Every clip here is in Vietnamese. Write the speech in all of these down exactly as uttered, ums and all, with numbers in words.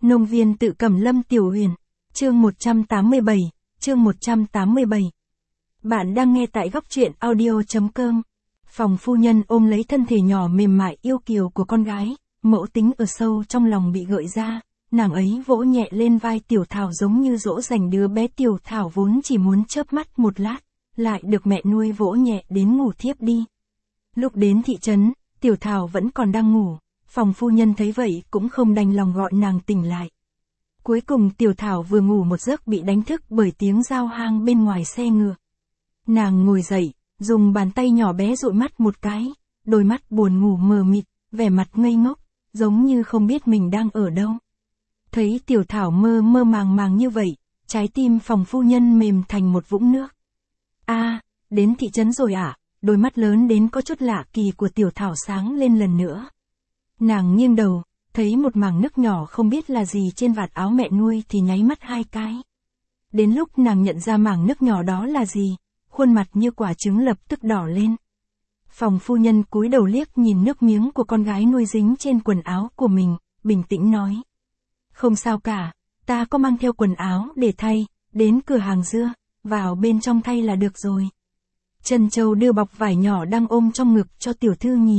Nông viên tự Cẩm Lâm Tiểu Huyền, chương một trăm tám mươi bảy, chương một trăm tám mươi bảy. Bạn đang nghe tại góc truyện audio.com. Phòng phu nhân ôm lấy thân thể nhỏ mềm mại yêu kiều của con gái, mẫu tính ở sâu trong lòng bị gợi ra, nàng ấy vỗ nhẹ lên vai Tiểu Thảo giống như dỗ dành đứa bé. Tiểu Thảo vốn chỉ muốn chớp mắt một lát, lại được mẹ nuôi vỗ nhẹ đến ngủ thiếp đi. Lúc đến thị trấn, Tiểu Thảo vẫn còn đang ngủ, phòng phu nhân thấy vậy cũng không đành lòng gọi nàng tỉnh lại. Cuối cùng Tiểu Thảo vừa ngủ một giấc bị đánh thức bởi tiếng giao hang bên ngoài xe ngựa. Nàng ngồi dậy, dùng bàn tay nhỏ bé dụi mắt một cái, đôi mắt buồn ngủ mờ mịt, vẻ mặt ngây ngốc, giống như không biết mình đang ở đâu. Thấy Tiểu Thảo mơ mơ màng màng như vậy, trái tim phòng phu nhân mềm thành một vũng nước. A, à, đến thị trấn rồi à? Đôi mắt lớn đến có chút lạ kỳ của Tiểu Thảo sáng lên lần nữa. Nàng nghiêng đầu, thấy một mảng nước nhỏ không biết là gì trên vạt áo mẹ nuôi thì nháy mắt hai cái. Đến lúc nàng nhận ra mảng nước nhỏ đó là gì, khuôn mặt như quả trứng lập tức đỏ lên. Phòng phu nhân cúi đầu liếc nhìn nước miếng của con gái nuôi dính trên quần áo của mình, bình tĩnh nói. Không sao cả, ta có mang theo quần áo để thay, đến cửa hàng dưa, vào bên trong thay là được rồi. Trân Châu đưa bọc vải nhỏ đang ôm trong ngực cho tiểu thư nhìn.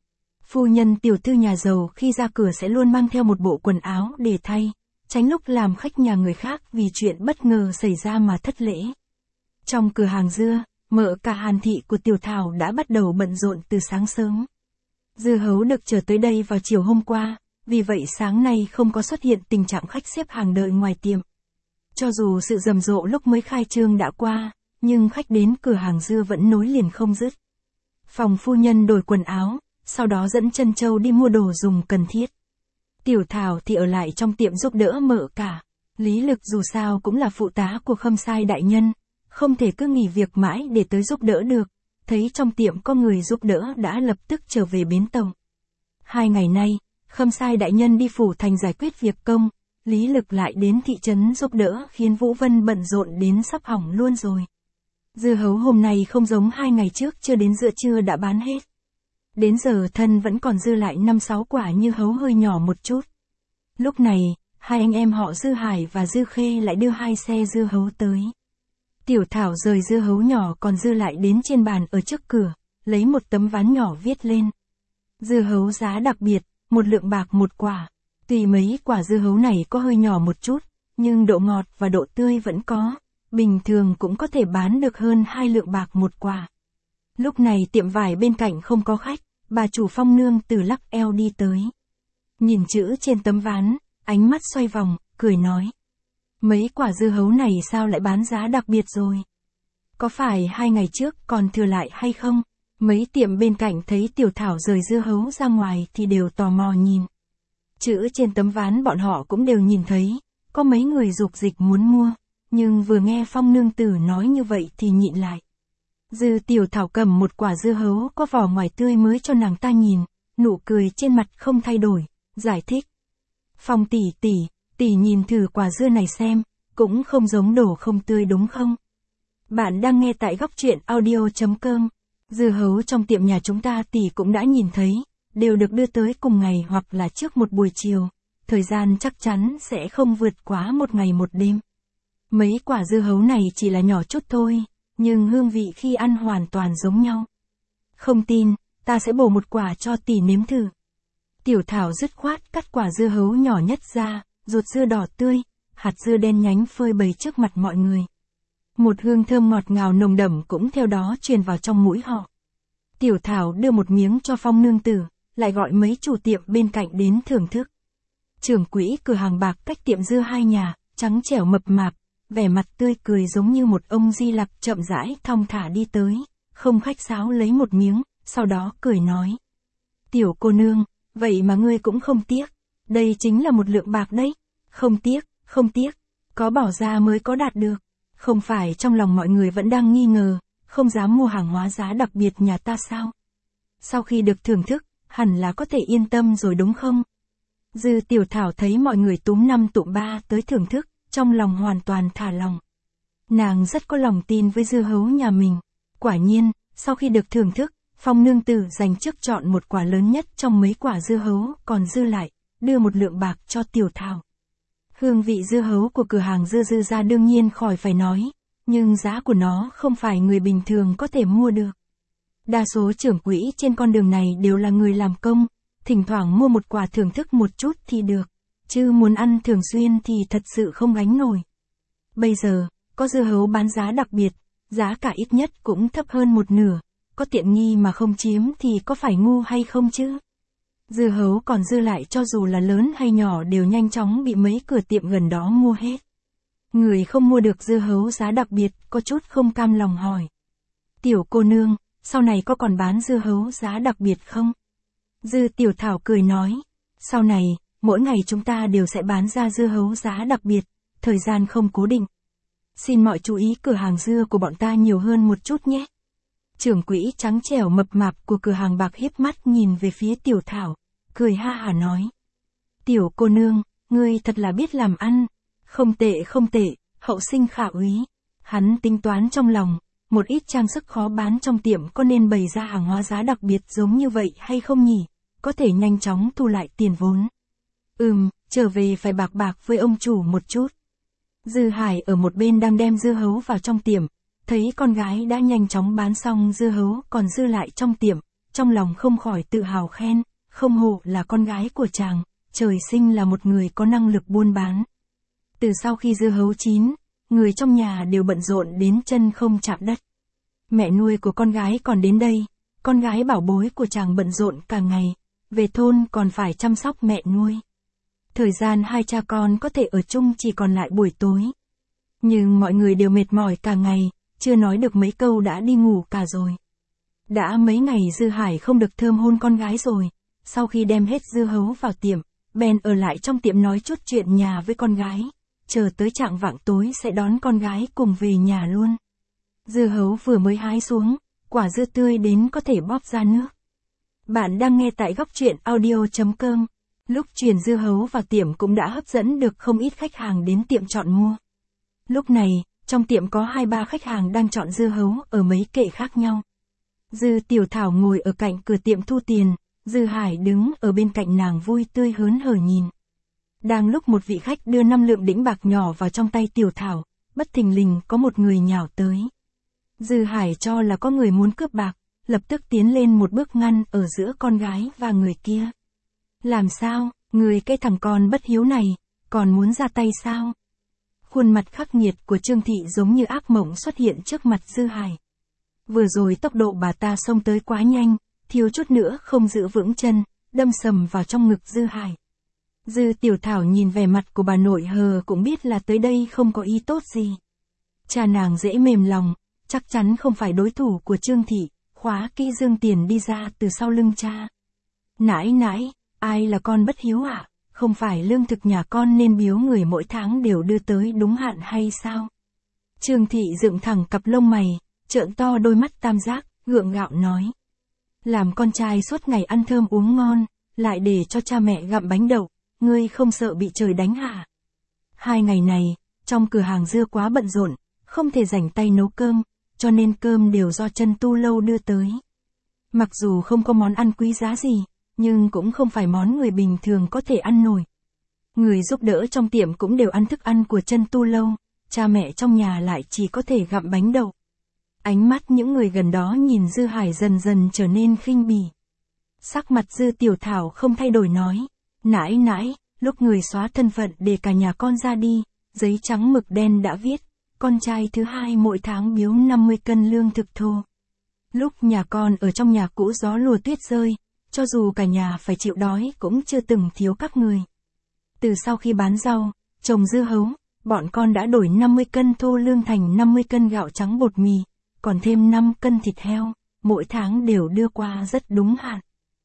Phu nhân tiểu thư nhà giàu khi ra cửa sẽ luôn mang theo một bộ quần áo để thay, tránh lúc làm khách nhà người khác vì chuyện bất ngờ xảy ra mà thất lễ. Trong cửa hàng dưa, mợ cả Hàn thị của Tiểu Thảo đã bắt đầu bận rộn từ sáng sớm. Dưa hấu được chở tới đây vào chiều hôm qua, vì vậy sáng nay không có xuất hiện tình trạng khách xếp hàng đợi ngoài tiệm. Cho dù sự rầm rộ lúc mới khai trương đã qua, nhưng khách đến cửa hàng dưa vẫn nối liền không dứt. Phòng phu nhân đổi quần áo, sau đó dẫn Trân Châu đi mua đồ dùng cần thiết. Tiểu Thảo thì ở lại trong tiệm giúp đỡ mợ cả. Lý Lực dù sao cũng là phụ tá của Khâm Sai đại nhân, không thể cứ nghỉ việc mãi để tới giúp đỡ được. Thấy trong tiệm có người giúp đỡ đã lập tức trở về bến tàu. Hai ngày nay, Khâm Sai đại nhân đi phủ thành giải quyết việc công, Lý Lực lại đến thị trấn giúp đỡ khiến Vũ Vân bận rộn đến sắp hỏng luôn rồi. Dưa hấu hôm nay không giống hai ngày trước, chưa đến giữa trưa đã bán hết. Đến giờ thân vẫn còn dư lại năm sáu quả như hấu hơi nhỏ một chút. Lúc này, hai anh em họ Dư Hải và Dư Khê lại đưa hai xe dưa hấu tới. Tiểu Thảo rời dưa hấu nhỏ còn dư lại đến trên bàn ở trước cửa, lấy một tấm ván nhỏ viết lên. Dưa hấu giá đặc biệt, một lượng bạc một quả. Tuy mấy quả dưa hấu này có hơi nhỏ một chút, nhưng độ ngọt và độ tươi vẫn có, bình thường cũng có thể bán được hơn hai lượng bạc một quả. Lúc này tiệm vải bên cạnh không có khách, bà chủ Phong nương từ lắc eo đi tới. Nhìn chữ trên tấm ván, ánh mắt xoay vòng, cười nói. Mấy quả dưa hấu này sao lại bán giá đặc biệt rồi? Có phải hai ngày trước còn thừa lại hay không? Mấy tiệm bên cạnh thấy Tiểu Thảo rời dưa hấu ra ngoài thì đều tò mò nhìn. Chữ trên tấm ván bọn họ cũng đều nhìn thấy, có mấy người dục dịch muốn mua, nhưng vừa nghe Phong nương tử nói như vậy thì nhịn lại. Dư Tiểu Thảo cầm một quả dưa hấu có vỏ ngoài tươi mới cho nàng ta nhìn, nụ cười trên mặt không thay đổi, giải thích. Phong tỷ tỷ, tỷ nhìn thử quả dưa này xem, cũng không giống đồ không tươi đúng không? Bạn đang nghe tại góc truyện audio.com. Dưa hấu trong tiệm nhà chúng ta tỷ cũng đã nhìn thấy, đều được đưa tới cùng ngày hoặc là trước một buổi chiều, thời gian chắc chắn sẽ không vượt quá một ngày một đêm. Mấy quả dưa hấu này chỉ là nhỏ chút thôi, nhưng hương vị khi ăn hoàn toàn giống nhau. Không tin, ta sẽ bổ một quả cho tỷ nếm thử. Tiểu Thảo dứt khoát cắt quả dưa hấu nhỏ nhất ra, ruột dưa đỏ tươi, hạt dưa đen nhánh phơi bày trước mặt mọi người. Một hương thơm ngọt ngào nồng đậm cũng theo đó truyền vào trong mũi họ. Tiểu Thảo đưa một miếng cho Phong nương tử, lại gọi mấy chủ tiệm bên cạnh đến thưởng thức. Trưởng quỹ cửa hàng bạc cách tiệm dưa hai nhà, trắng trẻo mập mạp, vẻ mặt tươi cười giống như một ông Di Lặc chậm rãi thong thả đi tới, không khách sáo lấy một miếng, sau đó cười nói. Tiểu cô nương, vậy mà ngươi cũng không tiếc, đây chính là một lượng bạc đấy, không tiếc, không tiếc, có bỏ ra mới có đạt được, không phải trong lòng mọi người vẫn đang nghi ngờ, không dám mua hàng hóa giá đặc biệt nhà ta sao? Sau khi được thưởng thức, hẳn là có thể yên tâm rồi đúng không? Dư Tiểu Thảo thấy mọi người túm năm tụm ba tới thưởng thức, trong lòng hoàn toàn thả lòng. Nàng rất có lòng tin với dưa hấu nhà mình. Quả nhiên, sau khi được thưởng thức, Phong nương tử dành trước chọn một quả lớn nhất trong mấy quả dưa hấu còn dư lại, đưa một lượng bạc cho Tiểu Thảo. Hương vị dưa hấu của cửa hàng dưa Dư Gia đương nhiên khỏi phải nói, nhưng giá của nó không phải người bình thường có thể mua được. Đa số trưởng quỹ trên con đường này đều là người làm công, thỉnh thoảng mua một quả thưởng thức một chút thì được, chứ muốn ăn thường xuyên thì thật sự không gánh nổi. Bây giờ, có dưa hấu bán giá đặc biệt, giá cả ít nhất cũng thấp hơn một nửa, có tiện nghi mà không chiếm thì có phải ngu hay không chứ? Dưa hấu còn dư lại cho dù là lớn hay nhỏ đều nhanh chóng bị mấy cửa tiệm gần đó mua hết. Người không mua được dưa hấu giá đặc biệt, có chút không cam lòng hỏi. Tiểu cô nương, sau này có còn bán dưa hấu giá đặc biệt không? Dư Tiểu Thảo cười nói, sau này, mỗi ngày chúng ta đều sẽ bán ra dưa hấu giá đặc biệt, thời gian không cố định. Xin mọi chú ý cửa hàng dưa của bọn ta nhiều hơn một chút nhé. Trưởng quỹ trắng trẻo mập mạp của cửa hàng bạc hiếp mắt nhìn về phía Tiểu Thảo, cười ha hả nói. Tiểu cô nương, ngươi thật là biết làm ăn, không tệ không tệ, hậu sinh khả úy. Hắn tính toán trong lòng, một ít trang sức khó bán trong tiệm có nên bày ra hàng hóa giá đặc biệt giống như vậy hay không nhỉ, có thể nhanh chóng thu lại tiền vốn. Ừm, trở về phải bạc bạc với ông chủ một chút. Dư Hải ở một bên đang đem dưa hấu vào trong tiệm, thấy con gái đã nhanh chóng bán xong dưa hấu còn dư lại trong tiệm, trong lòng không khỏi tự hào khen, không hổ là con gái của chàng, trời sinh là một người có năng lực buôn bán. Từ sau khi dưa hấu chín, người trong nhà đều bận rộn đến chân không chạm đất. Mẹ nuôi của con gái còn đến đây, con gái bảo bối của chàng bận rộn cả ngày, về thôn còn phải chăm sóc mẹ nuôi. Thời gian hai cha con có thể ở chung chỉ còn lại buổi tối. Nhưng mọi người đều mệt mỏi cả ngày, chưa nói được mấy câu đã đi ngủ cả rồi. Đã mấy ngày Dư Hải không được thơm hôn con gái rồi, sau khi đem hết dưa hấu vào tiệm, bèn ở lại trong tiệm nói chút chuyện nhà với con gái, chờ tới chạng vạng tối sẽ đón con gái cùng về nhà luôn. Dưa hấu vừa mới hái xuống, quả dưa tươi đến có thể bóp ra nước. Bạn đang nghe tại góc truyện audio chấm com. Lúc chuyển dưa hấu vào tiệm cũng đã hấp dẫn được không ít khách hàng đến tiệm chọn mua. Lúc này, trong tiệm có hai ba khách hàng đang chọn dưa hấu ở mấy kệ khác nhau. Dư Tiểu Thảo ngồi ở cạnh cửa tiệm thu tiền, Dư Hải đứng ở bên cạnh nàng vui tươi hớn hở nhìn. Đang lúc một vị khách đưa năm lượng đĩnh bạc nhỏ vào trong tay Tiểu Thảo, bất thình lình có một người nhào tới. Dư Hải cho là có người muốn cướp bạc, lập tức tiến lên một bước ngăn ở giữa con gái và người kia. Làm sao, người cái thằng con bất hiếu này, còn muốn ra tay sao? Khuôn mặt khắc nghiệt của Trương Thị giống như ác mộng xuất hiện trước mặt Dư Hải. Vừa rồi tốc độ bà ta xông tới quá nhanh, thiếu chút nữa không giữ vững chân, đâm sầm vào trong ngực Dư Hải. Dư Tiểu Thảo nhìn vẻ mặt của bà nội hờ cũng biết là tới đây không có ý tốt gì. Cha nàng dễ mềm lòng, chắc chắn không phải đối thủ của Trương Thị, khóa kỹ dương tiền đi ra từ sau lưng cha. Nãi nãi, ai là con bất hiếu ạ? À? Không phải lương thực nhà con nên biếu người mỗi tháng đều đưa tới đúng hạn hay sao? Trương Thị dựng thẳng cặp lông mày, trợn to đôi mắt tam giác, gượng gạo nói. Làm con trai suốt ngày ăn thơm uống ngon, lại để cho cha mẹ gặm bánh đậu, ngươi không sợ bị trời đánh hả? Hai ngày này, trong cửa hàng dưa quá bận rộn, không thể rảnh tay nấu cơm, cho nên cơm đều do Chân Tu Lâu đưa tới. Mặc dù không có món ăn quý giá gì, nhưng cũng không phải món người bình thường có thể ăn nổi. Người giúp đỡ trong tiệm cũng đều ăn thức ăn của Chân Tu Lâu, cha mẹ trong nhà lại chỉ có thể gặm bánh đậu. Ánh mắt những người gần đó nhìn Dư Hải dần dần trở nên khinh bỉ. Sắc mặt Dư Tiểu Thảo không thay đổi nói, nãi nãi, lúc người xóa thân phận để cả nhà con ra đi, giấy trắng mực đen đã viết, con trai thứ hai mỗi tháng biếu năm mươi cân lương thực thô. Lúc nhà con ở trong nhà cũ gió lùa tuyết rơi, cho dù cả nhà phải chịu đói cũng chưa từng thiếu các người. Từ sau khi bán rau, trồng dưa hấu, bọn con đã đổi năm mươi cân thô lương thành năm mươi cân gạo trắng bột mì, còn thêm năm cân thịt heo, mỗi tháng đều đưa qua rất đúng hạn.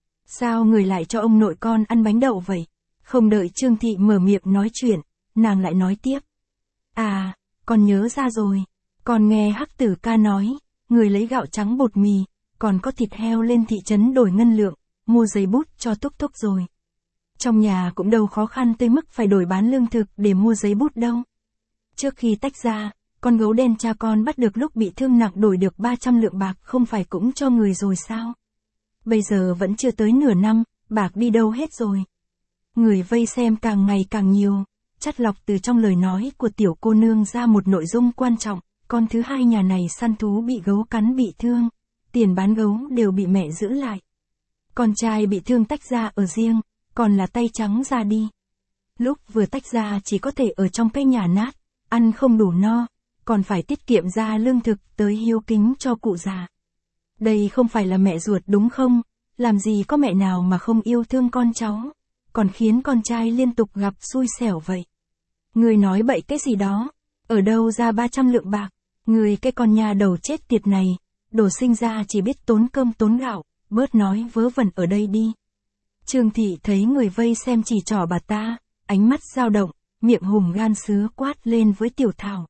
Sao người lại cho ông nội con ăn bánh đậu vậy? Không đợi Trương Thị mở miệng nói chuyện, nàng lại nói tiếp. À, con nhớ ra rồi, con nghe Hắc Tử ca nói, người lấy gạo trắng bột mì, còn có thịt heo lên thị trấn đổi ngân lượng, mua giấy bút cho Túc Túc rồi. Trong nhà cũng đâu khó khăn tới mức phải đổi bán lương thực để mua giấy bút đâu. Trước khi tách ra, con gấu đen cha con bắt được lúc bị thương nặng đổi được ba trăm lượng bạc không phải cũng cho người rồi sao? Bây giờ vẫn chưa tới nửa năm, bạc đi đâu hết rồi? Người vây xem càng ngày càng nhiều, chắt lọc từ trong lời nói của tiểu cô nương ra một nội dung quan trọng, con thứ hai nhà này săn thú bị gấu cắn bị thương, tiền bán gấu đều bị mẹ giữ lại. Con trai bị thương tách ra ở riêng, còn là tay trắng ra đi. Lúc vừa tách ra chỉ có thể ở trong cái nhà nát, ăn không đủ no, còn phải tiết kiệm ra lương thực tới hiếu kính cho cụ già. Đây không phải là mẹ ruột đúng không? Làm gì có mẹ nào mà không yêu thương con cháu, còn khiến con trai liên tục gặp xui xẻo vậy. Người nói bậy cái gì đó, ở đâu ra ba trăm lượng bạc, người cái con nhà đầu chết tiệt này, đồ sinh ra chỉ biết tốn cơm tốn gạo, bớt nói vớ vẩn ở đây đi. Trương Thị thấy người vây xem chỉ trỏ bà ta, ánh mắt dao động, miệng hùng gan sứa quát lên với Tiểu Thảo.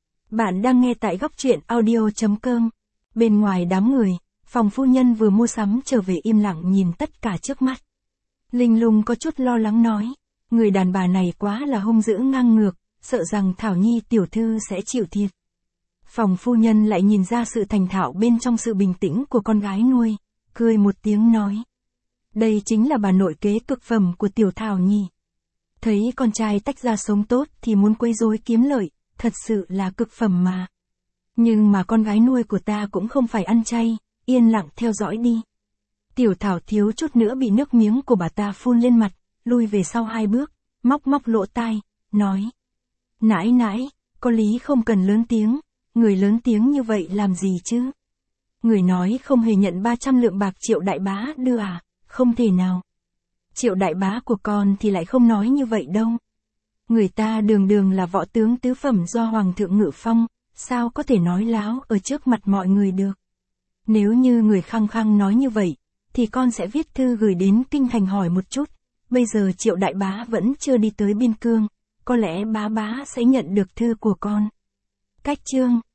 Bạn đang nghe tại góc truyện audio chấm com. Bên ngoài đám người, Phòng phu nhân vừa mua sắm trở về im lặng nhìn tất cả trước mắt. Linh Lung có chút lo lắng nói, người đàn bà này quá là hung dữ ngang ngược, sợ rằng Thảo Nhi tiểu thư sẽ chịu thiệt. Phòng phu nhân lại nhìn ra sự thành thạo bên trong sự bình tĩnh của con gái nuôi, cười một tiếng nói. Đây chính là bà nội kế cực phẩm của tiểu Thảo Nhi. Thấy con trai tách ra sống tốt thì muốn quấy rối kiếm lợi, thật sự là cực phẩm mà. Nhưng mà con gái nuôi của ta cũng không phải ăn chay, yên lặng theo dõi đi. Tiểu Thảo thiếu chút nữa bị nước miếng của bà ta phun lên mặt, lui về sau hai bước, móc móc lỗ tai, nói. Nãi nãi, có lý không cần lớn tiếng, người lớn tiếng như vậy làm gì chứ? Người nói không hề nhận ba trăm lượng bạc Triệu đại bá đưa à, không thể nào. Triệu đại bá của con thì lại không nói như vậy đâu. Người ta đường đường là võ tướng tứ phẩm do Hoàng thượng ngự phong, sao có thể nói láo ở trước mặt mọi người được. Nếu như người khăng khăng nói như vậy, thì con sẽ viết thư gửi đến kinh thành hỏi một chút, bây giờ Triệu đại bá vẫn chưa đi tới biên cương, có lẽ bá bá sẽ nhận được thư của con. Cách chương